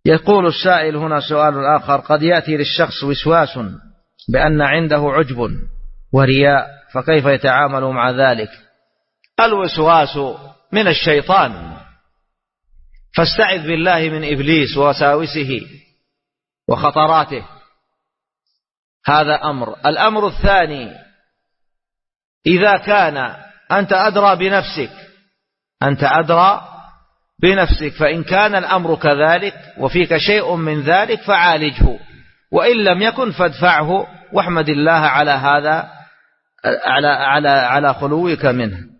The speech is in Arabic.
يقول السائل هنا سؤال آخر: قد يأتي للشخص وسواس بأن عنده عجب ورياء، فكيف يتعامل مع ذلك؟ الوسواس من الشيطان، فاستعذ بالله من إبليس ووساوسه وخطراته. هذا أمر. الأمر الثاني: إذا كان أنت أدرى بنفسك فإن كان الأمر كذلك وفيك شيء من ذلك فعالجه، وإن لم يكن فادفعه واحمد الله على هذا، على خلوك منه.